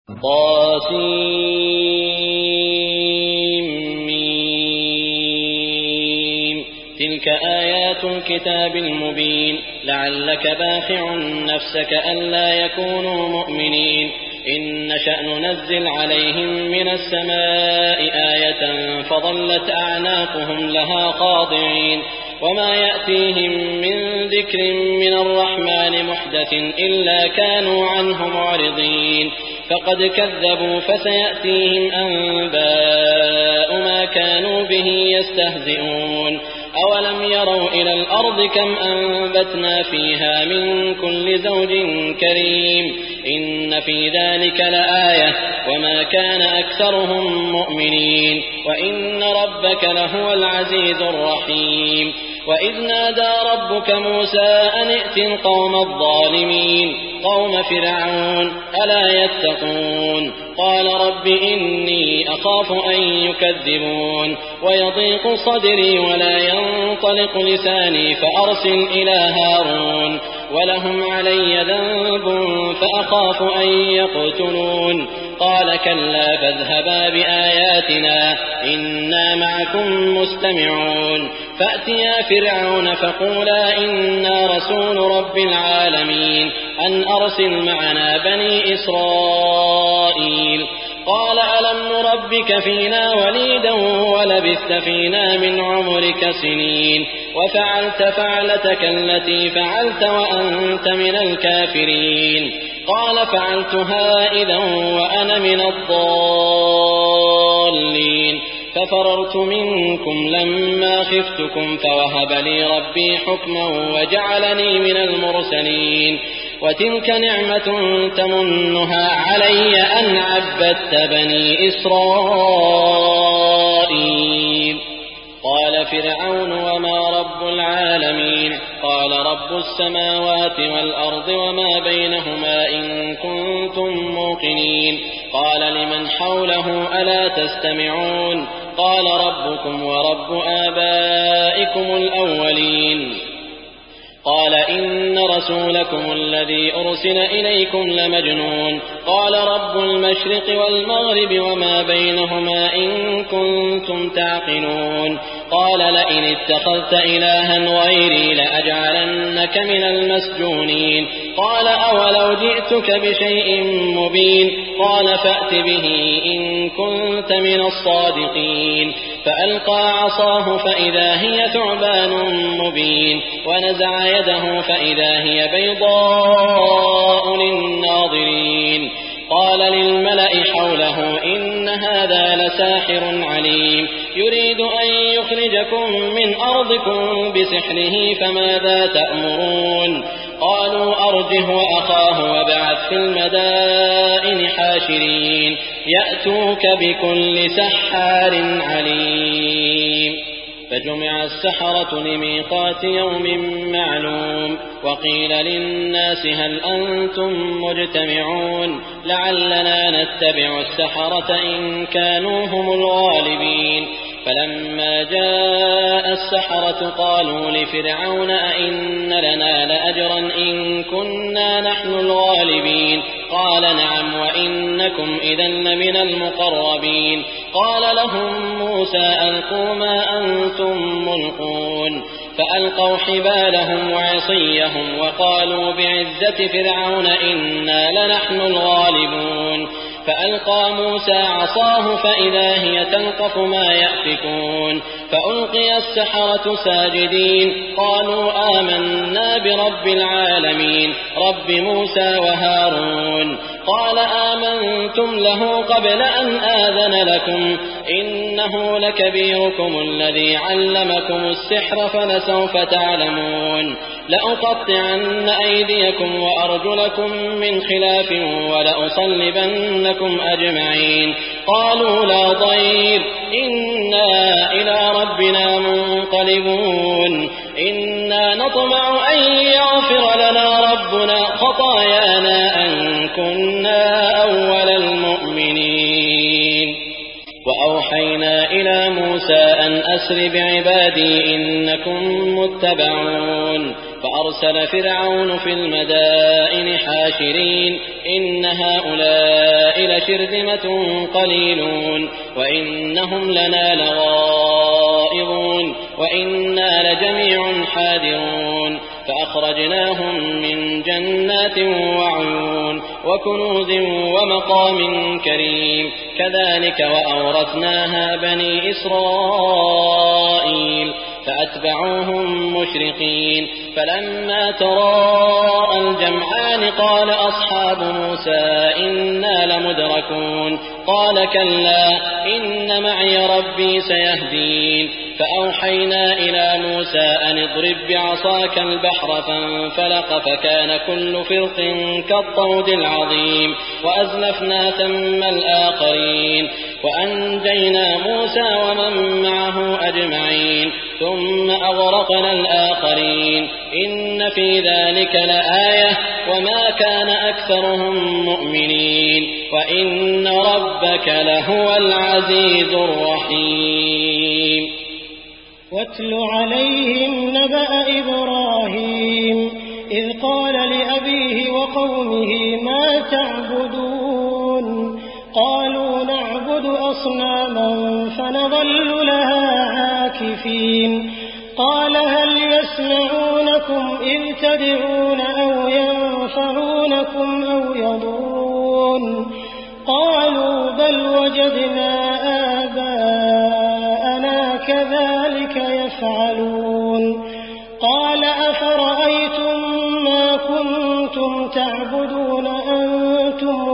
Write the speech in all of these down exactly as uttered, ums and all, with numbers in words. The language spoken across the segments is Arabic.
طاسيم تلك آيات الكتاب المبين لعلك باخع نفسك ألا يكونوا مؤمنين إن نشأ ننزل عليهم من السماء آية فظلت أعناقهم لها خاضعين وما يأتيهم من ذكر من الرحمن محدث إلا كانوا عنه معرضين فقد كذبوا فسيأتيهم أنباء ما كانوا به يستهزئون أولم يروا إلى الأرض كم أنبتنا فيها من كل زوج كريم إن في ذلك لآية وما كان أكثرهم مؤمنين وإن ربك لهو العزيز الرحيم وإذ نادى ربك موسى أن ائت القوم الظالمين قوم فرعون ألا يتقون قال رب إني أخاف أن يكذبون ويضيق صدري ولا ينطلق لساني فأرسل إلى هارون ولهم علي ذنب فأخاف أن يقتلون قال كلا فاذهبا بآياتنا إنا معكم مستمعون فأتيا فرعون فقولا إنا رسول رب العالمين أن أرسل معنا بني إسرائيل قال ألم نربك فينا وليدا ولبثت فينا من عمرك سنين وفعلت فعلتك التي فعلت وأنت من الكافرين قال فعلتها إذا وأنا من الضالين ففررت منكم لما خفتكم فوهب لي ربي حكما وجعلني من المرسلين وتلك نعمة تمنها علي أن عبدت بني إسرائيل قال فرعون وما رب العالمين قال رب السماوات والأرض وما بينهما إن كنتم موقنين قال لمن حوله ألا تستمعون قال ربكم ورب آبائكم الأولين قال إن رسولكم الذي أرسل إليكم لمجنون قال رب المشرق والمغرب وما بينهما إن كنتم تعقلون قال لئن اتخذت إلها غيري لأجعلنك من المسجونين قال أولو جئتك بشيء مبين قال فأت به إن كنت من الصادقين فألقى عصاه فإذا هي ثعبان مبين ونزع يده فإذا هي بيضاء للناظرين قال للملأ حوله إن هذا لساحر عليم يريد أن يخرجكم من أرضكم بسحره فماذا تأمرون قالوا أرجه وأخاه وابعث في المدائن حاشرين يأتوك بكل سحار عليم فجمع السحرة لميقات يوم معلوم وقيل للناس هل أنتم مجتمعون لعلنا نتبع السحرة إن كانوا هم الغالبين فلما جاء السحرة قالوا لفرعون أئن لنا لأجرا إن كنا نحن الغالبين قال نعم وإنكم إذا لمن المقربين قال لهم موسى ألقوا ما أنتم ملقون فألقوا حبالهم وعصيهم وقالوا بعزة فرعون إنا لنحن الغالبون فألقى موسى عصاه فإذا هي تلقف ما يأفكون فألقي السحرة ساجدين قالوا آمنا برب العالمين رب موسى وهارون قال آمنتم له قبل أن آذن لكم إنه لكبيركم الذي علمكم السحر فلسوف تعلمون لأقطعن أيديكم وأرجلكم من خلاف ولأصلبنكم أجمعين قالوا لا ضير إنا إلى ربنا منقلبون إنا نطمع أن يغفر لنا ربنا خطايانا أن كنا أول المؤمنين وأوحينا إلى موسى أن أسر بعبادي إنكم متبعون فأرسل فرعون في المدائن حاشرين إن هؤلاء لشرذمة قليلون وإنهم لنا لغائظون وإنا لجميع حاذرون فأخرجناهم من جنات وعيون وكنوز ومقام كريم كذلك وأورثناها بني إسرائيل فأتبعوهم مشرقين فلما تراءى الجمعان قال أصحاب موسى إنا لمدركون قال كلا إن معي ربي سيهدين فأوحينا إلى موسى أن اضرب بعصاك البحر فانفلق فكان كل فرق كالطود العظيم وأزلفنا ثم الآخرين وأنجينا موسى ومن معه أجمعين ثم أغرقنا الآخرين إن في ذلك لآية وما كان أكثرهم مؤمنين وإن ربك لهو العزيز الرحيم واتل عليهم نبأ إبراهيم إذ قال لأبيه وقومه ما تعبدون قالوا نعبد أصناما فنظل لها عاكفين قال هل يسمعونكم إذ تدعون أو ينفعونكم أو يضرون قالوا بل وجدنا آباءنا كذلك يفعلون قال أفرأيتم ما كنتم تعبدون أنتم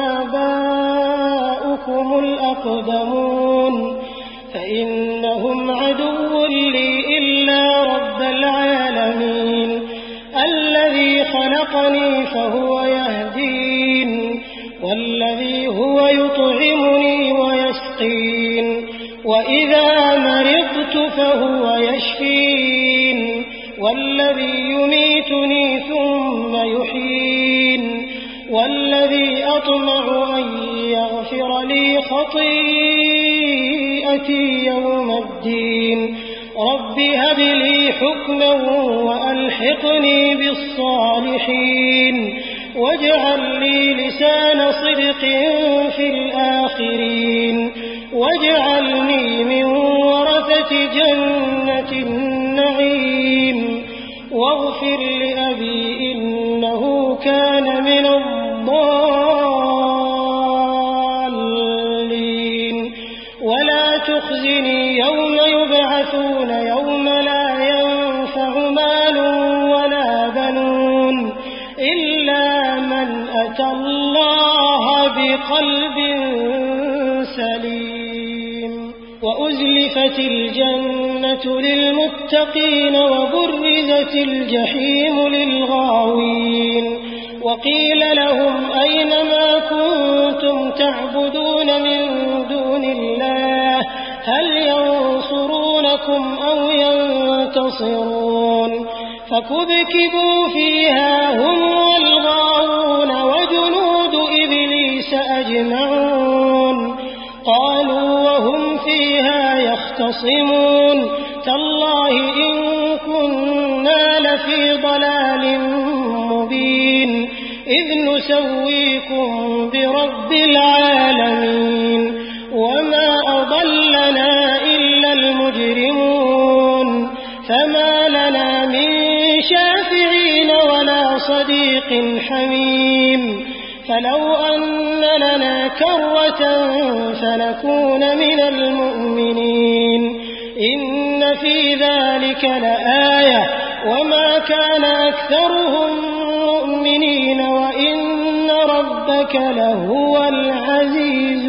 وآباؤكم الأقدمون فإنهم عدو لي إلا رب العالمين الذي خلقني فهو يهدين والذي هو يطعمني ويسقين وإذا مرضت فهو يشفين والذي يميتني ثم يحيين والذي أطمع أن يغفر لي خطيئتي يوم الدين رب هب لي حكما وألحقني بالصالحين واجعل لي لسان صدق في الآخرين واجعلني من ورثة جنة النعيم واغفر لأبي إنه كان من الضالين ولا تخزني يوم يبعثون يوم لا ينفع مال ولا بنون إلا من أتى الله بقلب سليم وأزلفت الجنة للمتقين وبرزت الجحيم للغاوين وقيل لهم أين ما كنتم تعبدون من دون الله هل ينصرونكم أو ينتصرون فكبكبوا فيها هم والغاوون وجنود إبليس أجمعون قالوا وهم فيها يختصمون تالله إن كنا لفي ضلال مبين إذ نسويكم برب العالمين وما أضلنا إلا المجرمون فما لنا من شافعين ولا صديق حميم فلو أن لنا كرة فنكون من المؤمنين إن في ذلك لآية وما كان أكثرهم مؤمنين وإن ربك لهو العزيز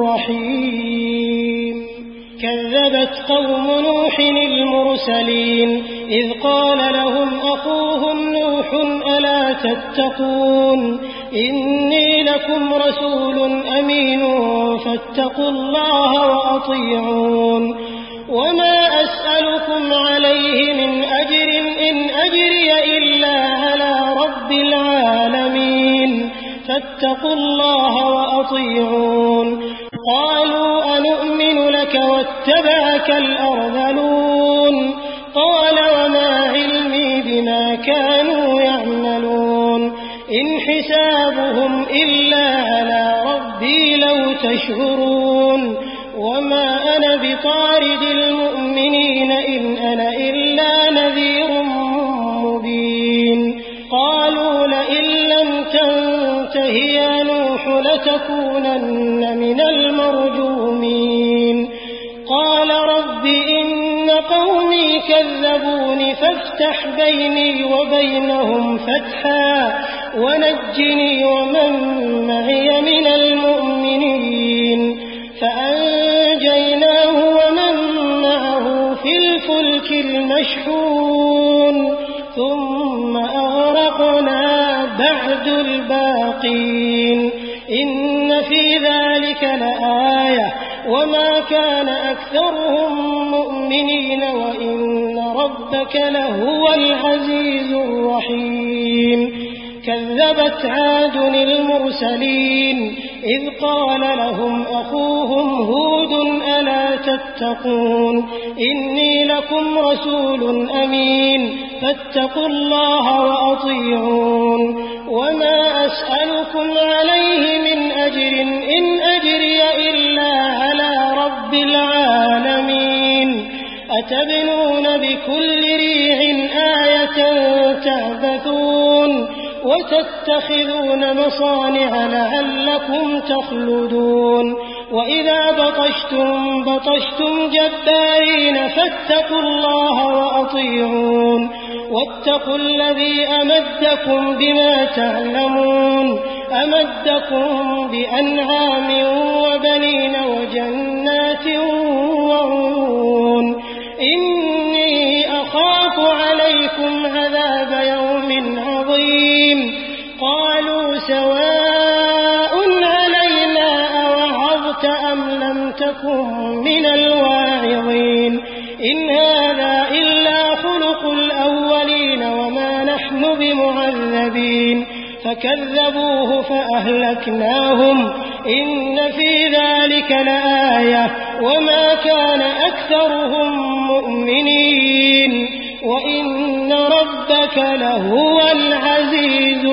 الرحيم كذبت قوم نوح المرسلين إذ قال لهم أخوهم نوح ألا تتقون إني لكم رسول أمين فاتقوا الله وأطيعون وما أسألكم عليه من أجر إن أجري إلا على رب العالمين فاتقوا الله وأطيعون قالوا أنؤمن لك واتبعك الأرذلون قال وما علمي بما كان تشعرون وما أنا بطارد المؤمنين إن أنا إلا نذير مبين قالوا لئن لم تنته يا نوح لتكونن من المرجومين قال رب إن قومي كذبون فافتح بيني وبينهم فتحا ونجني ومن معي من المؤمنين فأنجيناه ومن معه في الفلك المشحون ثم أغرقنا بعد الباقين إن في ذلك لآية وما كان أكثرهم مؤمنين وإن ربك لهو العزيز الرحيم كذبت عاد المرسلين إذ قال لهم أخوهم هود ألا تتقون إني لكم رسول أمين فاتقوا الله وأطيعون وما أسألكم عليه من أجر إن أجري إلا على رب العالمين أتبنون بكل ريع آية تعبثون وتتخذون مصانع لعلكم تخلدون وإذا بطشتم بطشتم جبارين فاتقوا الله وأطيعون واتقوا الذي أمدكم بما تعلمون أمدكم بأنعام وبنين وجنات وعيون إني أخاف عليكم عذاب يوم عظيم قالوا سواء علينا أوعظت أم لم تكن من الواعظين إن هذا إلا خلق الأولين وما نحن بمعذبين فكذبوه فأهلكناهم إن في ذلك لآية وما كان أكثرهم مؤمنين وإن ربك لهو العزيز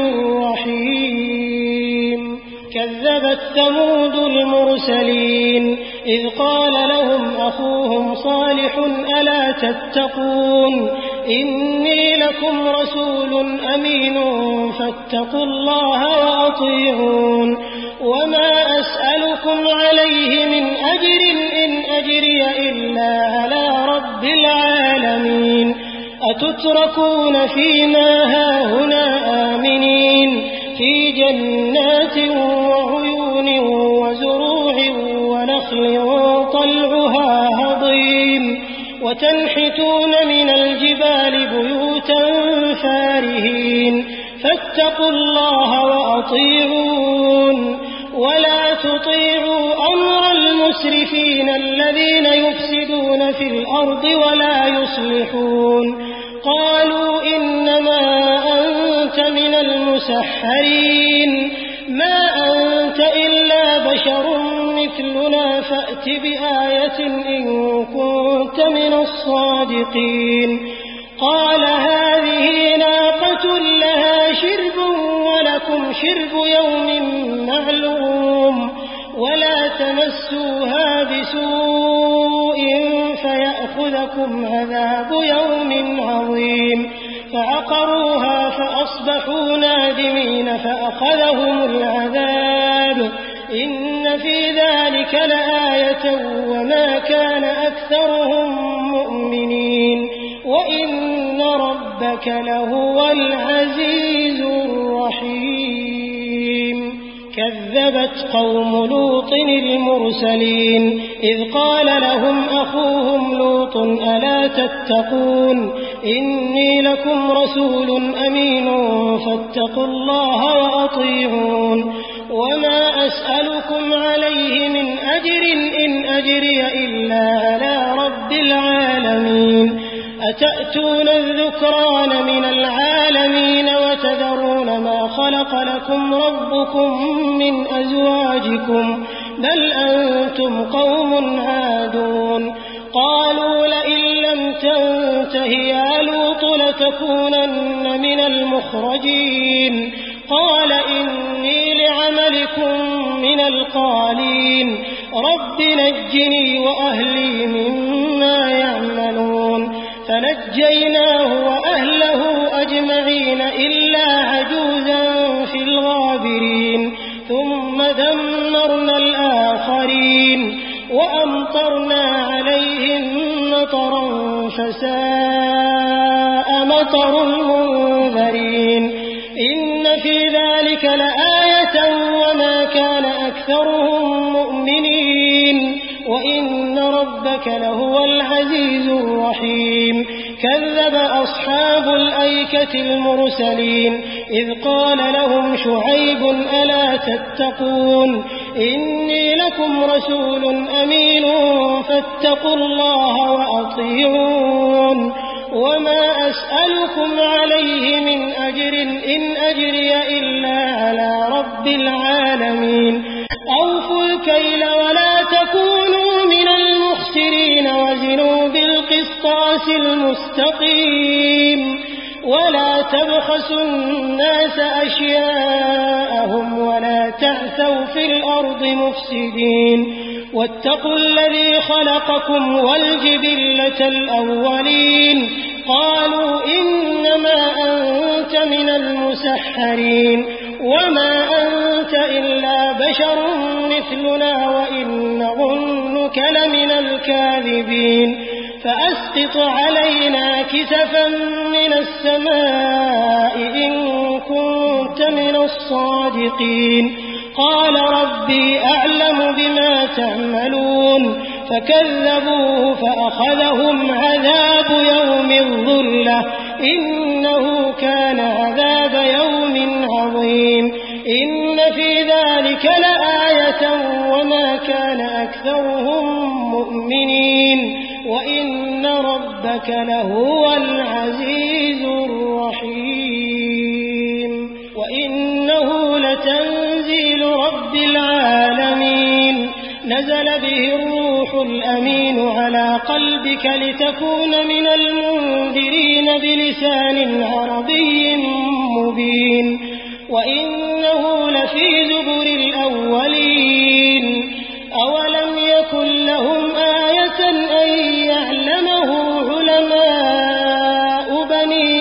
الرحيم كذبت ثمود المرسلين إذ قال لهم أخوهم صالح ألا تتقون إني لكم رسول أمين فاتقوا الله وأطيعون وما أسألكم عليه من أجر إن أجري إلا على رب العالمين أتتركون فيما هاهنا آمنين في جنات وعيون وزروع ونخل طلعها هضيم وتنحتون من الجبال بيوتا فارهين فاتقوا الله وأطيعون ولا تطيعوا أمر المسرفين الذين يفسدون في الأرض ولا يصلحون قالوا إنما أنت من المسحرين ما أنت إلا بشر مثلنا فأت بآية إن كنت من الصادقين قال هذه ناقة لها شرب ولكم شرب يوم معلوم ولا تمسوها بسوء فيأخذكم عذاب يوم عظيم فعقروها فأصبحوا نادمين فأخذهم العذاب إن في ذلك لآية وما كان أكثرهم مؤمنين وإن ربك لهو العزيز الرحيم كذبت قوم لوط المرسلين إذ قال لهم أخوهم لوط ألا تتقون إني لكم رسول أمين فاتقوا الله وأطيعون وما أسألكم عليه من أجر إن أجري إلا على رب العالمين أتأتون الذكران من العالمين وتذرون ما خلق لكم ربكم من أزواجكم بل أنتم قوم عادون قالوا لئن لم تنته يا لوط لتكونن من المخرجين قال إني لعملكم أكن من القالين رب نجني وأهلي مما يعملون فنجيناه وأهله أجمعين إلا عجوزا في الغابرين ثم دمرنا الآخرين وأمطرنا عليهم مطرا فساء مطر المنذرين إن في ذلك لآية وما كان أكثرهم مؤمنين وإن ربك لهو العزيز الرحيم كذب أصحاب الأيكة المرسلين إذ قال لهم شعيب ألا تتقون إني لكم رسول أمين فاتقوا الله وأطيعون وما أسألكم عليه من أجر إن أجري إلا على رب العالمين أوفوا الكيل ولا تكونوا من المخسرين وزنوا بالقسطاس المستقيم ولا تبخسوا الناس أشياءهم ولا تعثوا في الأرض مفسدين واتقوا الذي خلقكم والجبلة الأولين قالوا إنما أنت من المسحرين وما أنت إلا بشر مثلنا وإن نظنك لمن الكاذبين فأسقط علينا كسفا من السماء إن كنت من الصادقين قال ربي أعلم بما تعملون فكذبوه فأخذهم عذاب يوم الظلة إنه كان عذاب يوم عظيم إن في ذلك لآية وما كان أكثرهم مؤمنين وإن ربك لهو العزيز الرحيم وإنه لتنزيل رب العالمين نزل به الروح الأمين على قلبك لتكون من المنذرين بلسان عربي مبين وإنه لفي زبر الأولين أولم يكن لهم آية أن يعلمه علماء بني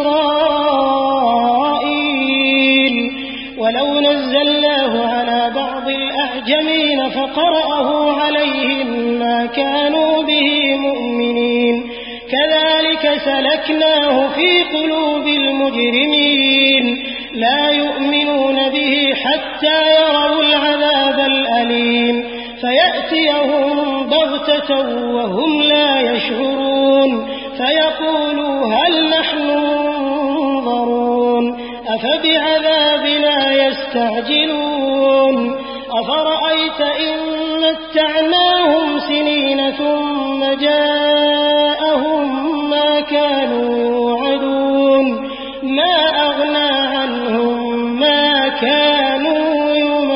إسرائيل ولو نزلناه على بعض الأعجمين فقرأه عليهم ما كانوا به مؤمنين كذلك سلكناه في قلوب المجرمين لا يؤمنون به حتى يروا العذاب الأليم فيأتيهم بغتة وهم لا يشعرون فيقولوا هل نحن منظرون أفبعذابنا يستعجلون أفرأيت إن متعناهم سنين ثم جاءهم ما كانوا يوعدون ما أغنى عنهم ما كانوا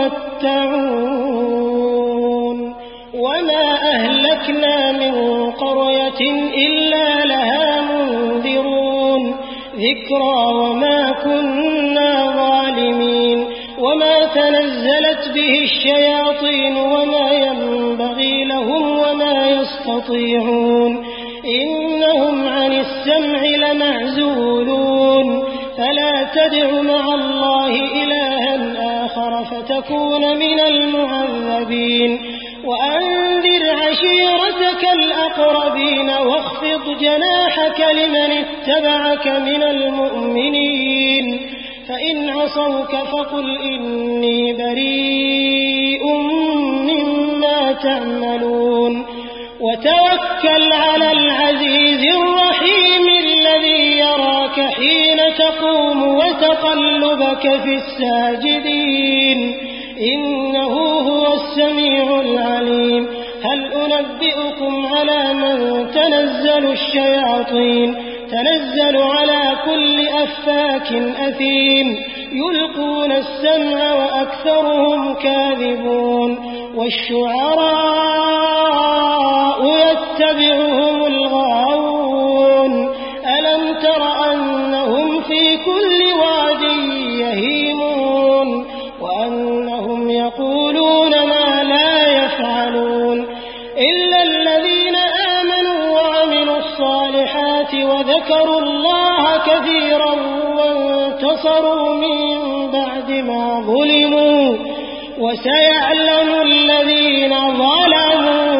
يمتعون وما أهلكنا من قرية إلا لها منذرون ذكرى وما كنا ظالمين وما تنزلت به الشياطين وما ينبغي لهم وما يستطيعون إنهم عن السمع لمعزولون فلا تدع مع الله إلها آخر فتكون من المعذبين وأنذر عشيرتك الأقربين واخفض جناحك لمن اتبعك من المؤمنين فإن عصوك فقل إني بريء مما تعملون وتوكل على العزيز الرحيم الذي يراك حين تقوم وتقلبك في الساجدين إنه هو السميع العليم هل أنبئكم على من تنزل الشياطين تنزل على كل أفاك أثيم يلقون السمع وأكثرهم كاذبون والشعراء يتبعهم الغاوون ألم تر أنهم في كل واد يهيمون وأنهم يقولون ما لا يفعلون إلا الذين آمنوا وعملوا الصالحات وذكروا الله كثيرا وانتصروا من بعد ما ظلموا وسيعلم الذين ظلموا